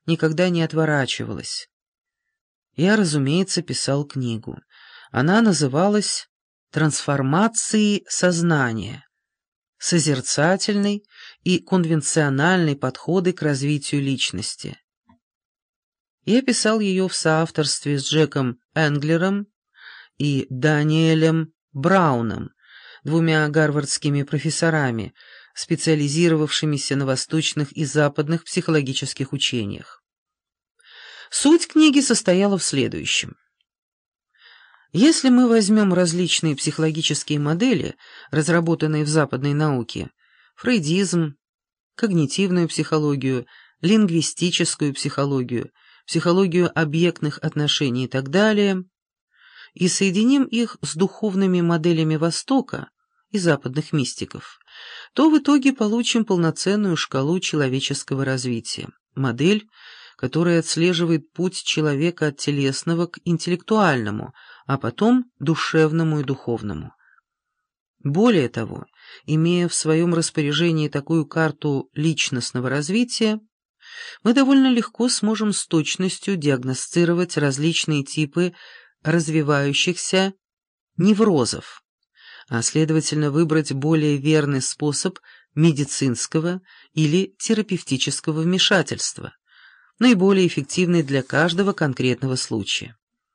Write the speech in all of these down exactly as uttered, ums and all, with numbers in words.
никогда не отворачивалась. Я, разумеется, писал книгу. Она называлась «Трансформации сознания. Созерцательный и конвенциональный подходы к развитию личности». Я писал ее в соавторстве с Джеком Энглером и Даниэлем Брауном, двумя гарвардскими профессорами, специализировавшимися на восточных и западных психологических учениях. Суть книги состояла в следующем. Если мы возьмем различные психологические модели, разработанные в западной науке, фрейдизм, когнитивную психологию, лингвистическую психологию, психологию объектных отношений и так далее, и соединим их с духовными моделями Востока и западных мистиков, то в итоге получим полноценную шкалу человеческого развития, модель, которая отслеживает путь человека от телесного к интеллектуальному, а потом душевному и духовному. Более того, имея в своем распоряжении такую карту личностного развития, мы довольно легко сможем с точностью диагностировать различные типы развивающихся неврозов, а следовательно выбрать более верный способ медицинского или терапевтического вмешательства, наиболее эффективный для каждого конкретного случая.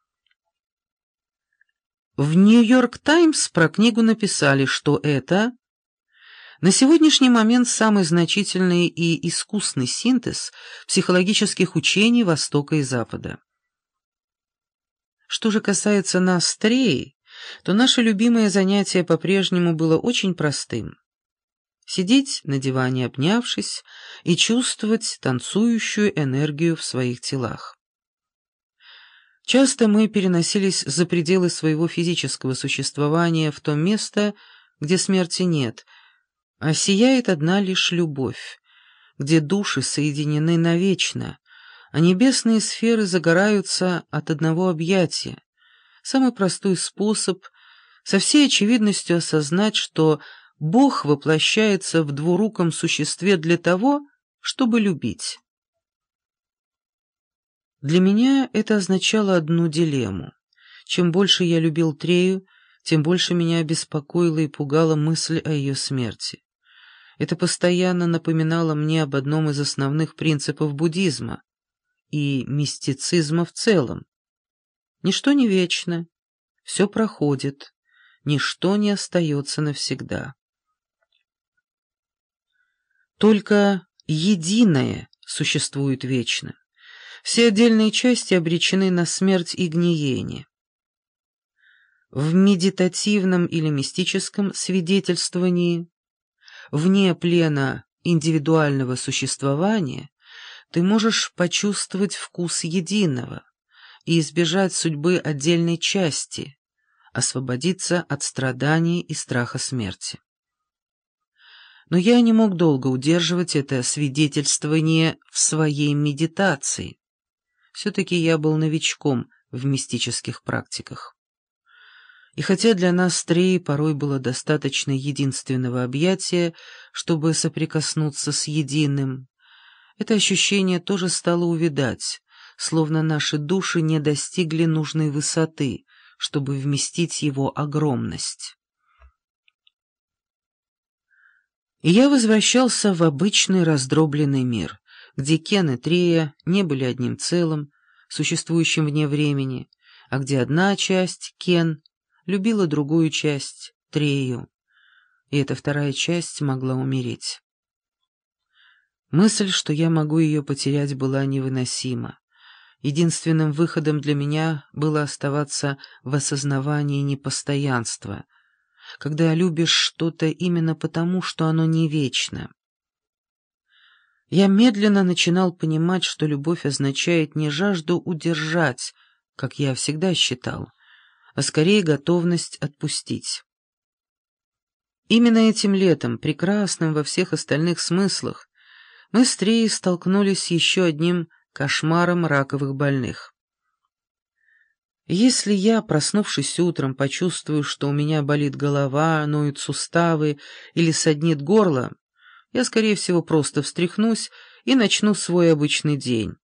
В «Нью-Йорк Таймс» про книгу написали, что это на сегодняшний момент самый значительный и искусный синтез психологических учений Востока и Запада. Что же касается нас, Треи, то наше любимое занятие по-прежнему было очень простым. Сидеть на диване, обнявшись, и чувствовать танцующую энергию в своих телах. Часто мы переносились за пределы своего физического существования в то место, где смерти нет, а сияет одна лишь любовь, где души соединены навечно, а небесные сферы загораются от одного объятия. Самый простой способ со всей очевидностью осознать, что Бог воплощается в двуруком существе для того, чтобы любить. Для меня это означало одну дилемму. Чем больше я любил Трею, тем больше меня беспокоила и пугала мысль о ее смерти. Это постоянно напоминало мне об одном из основных принципов буддизма и мистицизма в целом. Ничто не вечно, все проходит, ничто не остается навсегда. Только единое существует вечно. Все отдельные части обречены на смерть и гниение. В медитативном или мистическом свидетельствовании, вне плена индивидуального существования, ты можешь почувствовать вкус единого и избежать судьбы отдельной части, освободиться от страданий и страха смерти. Но я не мог долго удерживать это свидетельствование в своей медитации. Все-таки я был новичком в мистических практиках. И хотя для нас Треи порой было достаточно единственного объятия, чтобы соприкоснуться с единым, это ощущение тоже стало увядать, словно наши души не достигли нужной высоты, чтобы вместить его огромность. И я возвращался в обычный раздробленный мир, где Кен и Трея не были одним целым, существующим вне времени, а где одна часть, Кен, любила другую часть, Трею, и эта вторая часть могла умереть. Мысль, что я могу ее потерять, была невыносима. Единственным выходом для меня было оставаться в осознавании непостоянства, когда любишь что-то именно потому, что оно не вечно. Я медленно начинал понимать, что любовь означает не жажду удержать, как я всегда считал, а скорее готовность отпустить. Именно этим летом, прекрасным во всех остальных смыслах, мы с Треей столкнулись с еще одним кошмаром раковых больных. Если я, проснувшись утром, почувствую, что у меня болит голова, ноют суставы или саднит горло, я, скорее всего, просто встряхнусь и начну свой обычный день.